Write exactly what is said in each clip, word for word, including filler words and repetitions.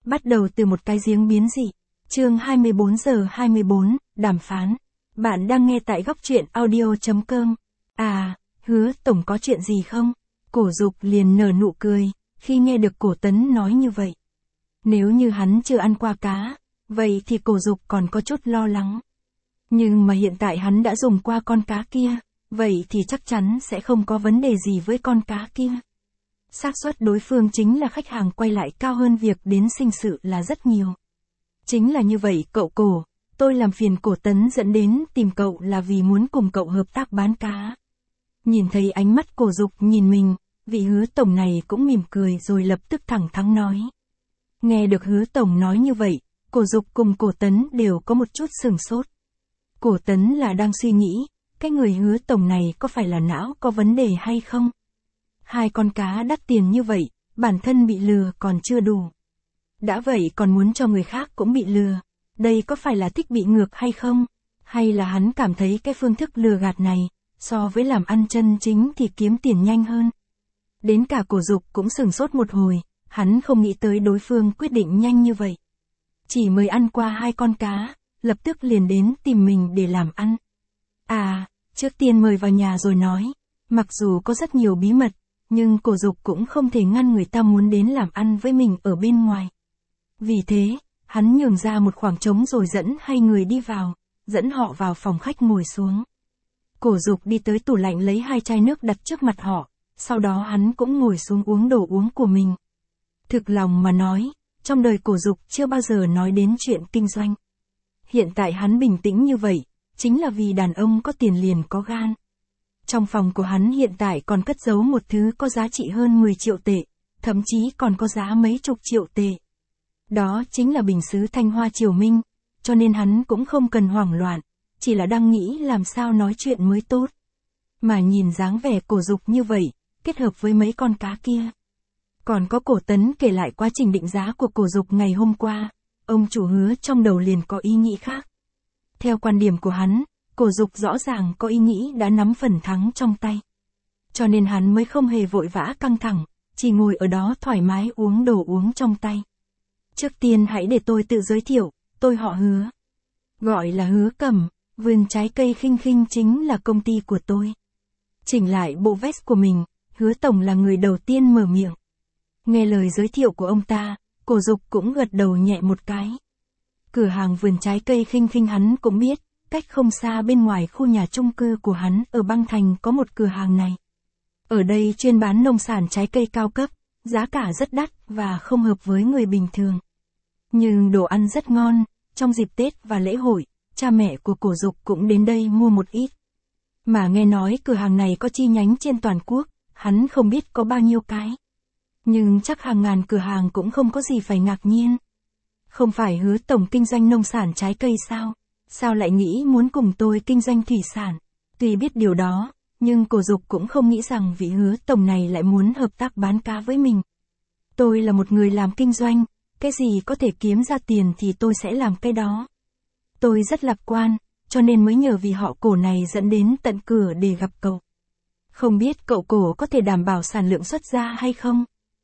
Bắt đầu từ một cái giếng biến dị. Chương hai mươi bốn giờ hai mươi bốn, đàm phán. Bạn đang nghe tại góc truyện audio chấm com. À, Hứa tổng có chuyện gì không? Cổ Dục liền nở nụ cười, khi nghe được Cổ Tấn nói như vậy. Nếu như hắn chưa ăn qua cá, vậy thì Cổ Dục còn có chút lo lắng. Nhưng mà hiện tại hắn đã dùng qua con cá kia, vậy thì chắc chắn sẽ không có vấn đề gì với con cá kia. Xác suất đối phương chính là khách hàng quay lại cao hơn việc đến sinh sự là rất nhiều. Chính là như vậy cậu Cổ, tôi làm phiền Cổ Tấn dẫn đến tìm cậu là vì muốn cùng cậu hợp tác bán cá. Nhìn thấy ánh mắt Cổ Dục nhìn mình, vị Hứa tổng này cũng mỉm cười rồi lập tức thẳng thắn nói. Nghe được Hứa tổng nói như vậy, Cổ Dục cùng Cổ Tấn đều có một chút sửng sốt. Cổ Tấn là đang suy nghĩ, cái người Hứa tổng này có phải là não có vấn đề hay không? Hai con cá đắt tiền như vậy, bản thân bị lừa còn chưa đủ. Đã vậy còn muốn cho người khác cũng bị lừa. Đây có phải là thích bị ngược hay không? Hay là hắn cảm thấy cái phương thức lừa gạt này, so với làm ăn chân chính thì kiếm tiền nhanh hơn? Đến cả Cổ Dục cũng sửng sốt một hồi, hắn không nghĩ tới đối phương quyết định nhanh như vậy. Chỉ mới ăn qua hai con cá, lập tức liền đến tìm mình để làm ăn. À, trước tiên mời vào nhà rồi nói. Mặc dù có rất nhiều bí mật, nhưng Cổ Dục cũng không thể ngăn người ta muốn đến làm ăn với mình ở bên ngoài. Vì thế, hắn nhường ra một khoảng trống rồi dẫn hai người đi vào, dẫn họ vào phòng khách ngồi xuống. Cổ Dục đi tới tủ lạnh lấy hai chai nước đặt trước mặt họ, sau đó hắn cũng ngồi xuống uống đồ uống của mình. Thực lòng mà nói, trong đời Cổ Dục chưa bao giờ nói đến chuyện kinh doanh. Hiện tại hắn bình tĩnh như vậy, chính là vì đàn ông có tiền liền có gan. Trong phòng của hắn hiện tại còn cất giấu một thứ có giá trị hơn mười triệu tệ, thậm chí còn có giá mấy chục triệu tệ. Đó chính là bình sứ Thanh Hoa Triều Minh, cho nên hắn cũng không cần hoảng loạn, chỉ là đang nghĩ làm sao nói chuyện mới tốt. Mà nhìn dáng vẻ Cổ Dục như vậy, kết hợp với mấy con cá kia. Còn có Cổ Tấn kể lại quá trình định giá của Cổ Dục ngày hôm qua, ông chủ Hứa trong đầu liền có ý nghĩ khác. Theo quan điểm của hắn, Cổ Dục rõ ràng có ý nghĩ đã nắm phần thắng trong tay. Cho nên hắn mới không hề vội vã căng thẳng, chỉ ngồi ở đó thoải mái uống đồ uống trong tay. Trước tiên hãy để tôi tự giới thiệu, tôi họ Hứa. Gọi là Hứa Cẩm, vườn trái cây Khinh Khinh chính là công ty của tôi. Chỉnh lại bộ vest của mình, Hứa tổng là người đầu tiên mở miệng. Nghe lời giới thiệu của ông ta, Cổ Dục cũng gật đầu nhẹ một cái. Cửa hàng vườn trái cây Khinh Khinh hắn cũng biết, cách không xa bên ngoài khu nhà chung cư của hắn ở Băng Thành có một cửa hàng này. Ở đây chuyên bán nông sản trái cây cao cấp, giá cả rất đắt và không hợp với người bình thường. Nhưng đồ ăn rất ngon, trong dịp Tết và lễ hội, cha mẹ của Cổ Dục cũng đến đây mua một ít. Mà nghe nói cửa hàng này có chi nhánh trên toàn quốc, hắn không biết có bao nhiêu cái. Nhưng chắc hàng ngàn cửa hàng cũng không có gì phải ngạc nhiên. Không phải Hứa tổng kinh doanh nông sản trái cây sao? Sao lại nghĩ muốn cùng tôi kinh doanh thủy sản? Tuy biết điều đó, nhưng Cổ Dục cũng không nghĩ rằng vị Hứa tổng này lại muốn hợp tác bán cá với mình. Tôi là một người làm kinh doanh, cái gì có thể kiếm ra tiền thì tôi sẽ làm cái đó. Tôi rất lạc quan, cho nên mới nhờ vì họ Cổ này dẫn đến tận cửa để gặp cậu. Không biết cậu Cổ có thể đảm bảo sản lượng xuất ra hay không?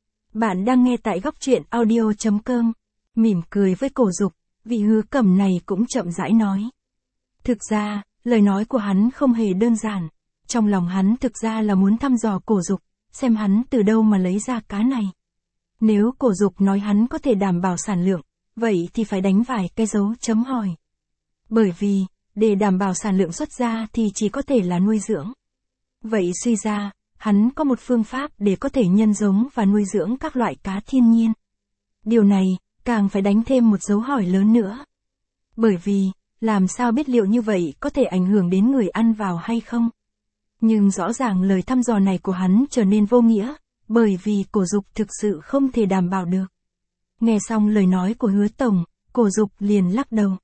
Bạn đang nghe tại góc truyện audio chấm com. Mỉm cười với Cổ Dục, vị Hứa Cẩm này cũng chậm rãi nói. Thực ra, lời nói của hắn không hề đơn giản. Trong lòng hắn thực ra là muốn thăm dò Cổ Dục, xem hắn từ đâu mà lấy ra cá này. Nếu Cổ Dục nói hắn có thể đảm bảo sản lượng, vậy thì phải đánh vài cái dấu chấm hỏi. Bởi vì, để đảm bảo sản lượng xuất ra thì chỉ có thể là nuôi dưỡng. Vậy suy ra, hắn có một phương pháp để có thể nhân giống và nuôi dưỡng các loại cá thiên nhiên. Điều này, càng phải đánh thêm một dấu hỏi lớn nữa. Bởi vì, làm sao biết liệu như vậy có thể ảnh hưởng đến người ăn vào hay không? Nhưng rõ ràng lời thăm dò này của hắn trở nên vô nghĩa, bởi vì Cổ Dục thực sự không thể đảm bảo được. Nghe xong lời nói của Hứa tổng, Cổ Dục liền lắc đầu.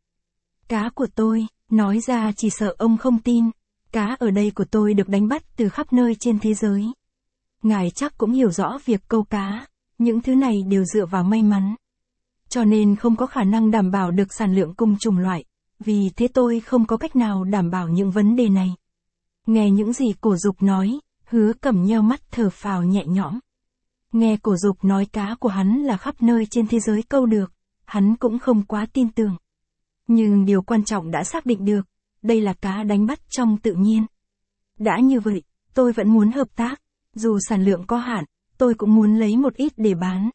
Cá của tôi, nói ra chỉ sợ ông không tin. Cá ở đây của tôi được đánh bắt từ khắp nơi trên thế giới. Ngài chắc cũng hiểu rõ việc câu cá, những thứ này đều dựa vào may mắn. Cho nên không có khả năng đảm bảo được sản lượng cùng chủng loại, vì thế tôi không có cách nào đảm bảo những vấn đề này. Nghe những gì Cổ Dục nói, Hứa Cẩm nheo mắt thở phào nhẹ nhõm. Nghe Cổ Dục nói cá của hắn là khắp nơi trên thế giới câu được, hắn cũng không quá tin tưởng. Nhưng điều quan trọng đã xác định được, đây là cá đánh bắt trong tự nhiên. Đã như vậy, tôi vẫn muốn hợp tác, dù sản lượng có hạn, tôi cũng muốn lấy một ít để bán.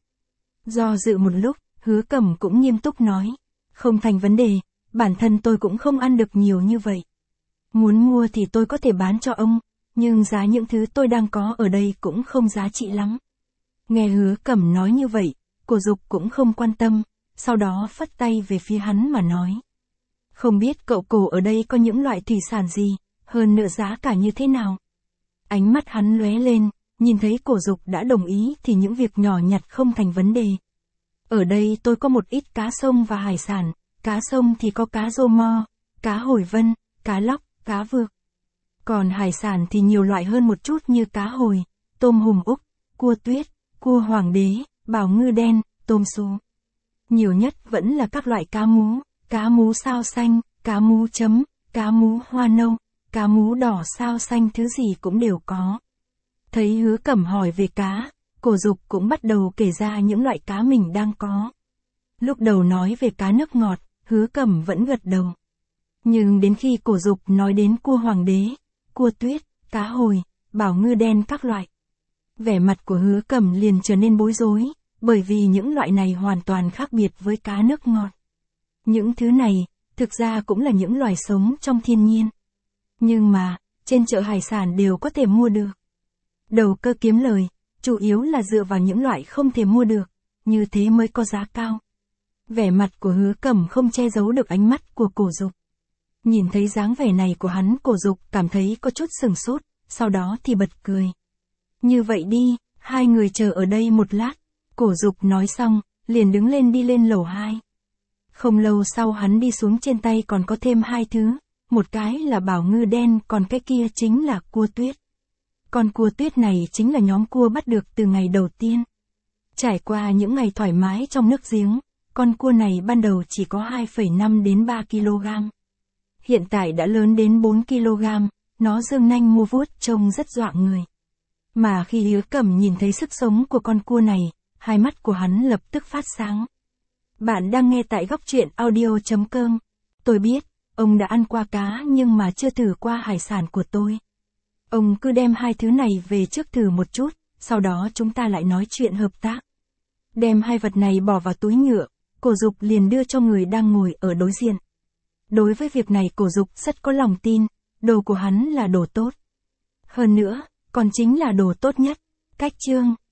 Do dự một lúc, Hứa Cẩm cũng nghiêm túc nói, không thành vấn đề, bản thân tôi cũng không ăn được nhiều như vậy. Muốn mua thì tôi có thể bán cho ông, nhưng giá những thứ tôi đang có ở đây cũng không giá trị lắm. Nghe Hứa Cẩm nói như vậy, Cổ Dục cũng không quan tâm, sau đó phất tay về phía hắn mà nói. Không biết cậu Cổ ở đây có những loại thủy sản gì, hơn nữa giá cả như thế nào? Ánh mắt hắn lóe lên, nhìn thấy Cổ Dục đã đồng ý thì những việc nhỏ nhặt không thành vấn đề. Ở đây tôi có một ít cá sông và hải sản, cá sông thì có cá rô mo, cá hồi vân, cá lóc, cá vược. Còn hải sản thì nhiều loại hơn một chút như cá hồi, tôm hùm Úc, cua tuyết, cua hoàng đế, bảo ngư đen, tôm sú. Nhiều nhất vẫn là các loại cá mú, cá mú sao xanh, cá mú chấm, cá mú hoa nâu, cá mú đỏ sao xanh, thứ gì cũng đều có. Thấy Hứa Cẩm hỏi về cá, Cổ Dục cũng bắt đầu kể ra những loại cá mình đang có. Lúc đầu nói về cá nước ngọt, Hứa Cẩm vẫn gật đầu. Nhưng đến khi Cổ Dục nói đến cua hoàng đế, cua tuyết, cá hồi, bảo ngư đen các loại, vẻ mặt của Hứa Cẩm liền trở nên bối rối, bởi vì những loại này hoàn toàn khác biệt với cá nước ngọt. Những thứ này, thực ra cũng là những loài sống trong thiên nhiên. Nhưng mà, trên chợ hải sản đều có thể mua được. Đầu cơ kiếm lời, chủ yếu là dựa vào những loại không thể mua được, như thế mới có giá cao. Vẻ mặt của Hứa Cẩm không che giấu được ánh mắt của Cổ Dục. Nhìn thấy dáng vẻ này của hắn, Cổ Dục cảm thấy có chút sừng sốt, sau đó thì bật cười. Như vậy đi, hai người chờ ở đây một lát. Cổ Dục nói xong, liền đứng lên đi lên lầu hai. Không lâu sau hắn đi xuống, trên tay còn có thêm hai thứ, một cái là bảo ngư đen, còn cái kia chính là cua tuyết. Con cua tuyết này chính là nhóm cua bắt được từ ngày đầu tiên. Trải qua những ngày thoải mái trong nước giếng, con cua này ban đầu chỉ có hai phẩy năm đến ba ki lô gam. Hiện tại đã lớn đến bốn ki lô gam, nó dương nanh mua vuốt trông rất dọa người. Mà khi Hứa Cẩm nhìn thấy sức sống của con cua này, hai mắt của hắn lập tức phát sáng. Bạn đang nghe tại góc truyện audio chấm com. Tôi biết, ông đã ăn qua cá nhưng mà chưa thử qua hải sản của tôi. Ông cứ đem hai thứ này về trước thử một chút, sau đó chúng ta lại nói chuyện hợp tác. Đem hai vật này bỏ vào túi nhựa, Cổ Dục liền đưa cho người đang ngồi ở đối diện. Đối với việc này Cổ Dục rất có lòng tin, đồ của hắn là đồ tốt. Hơn nữa, còn chính là đồ tốt nhất. Cách chương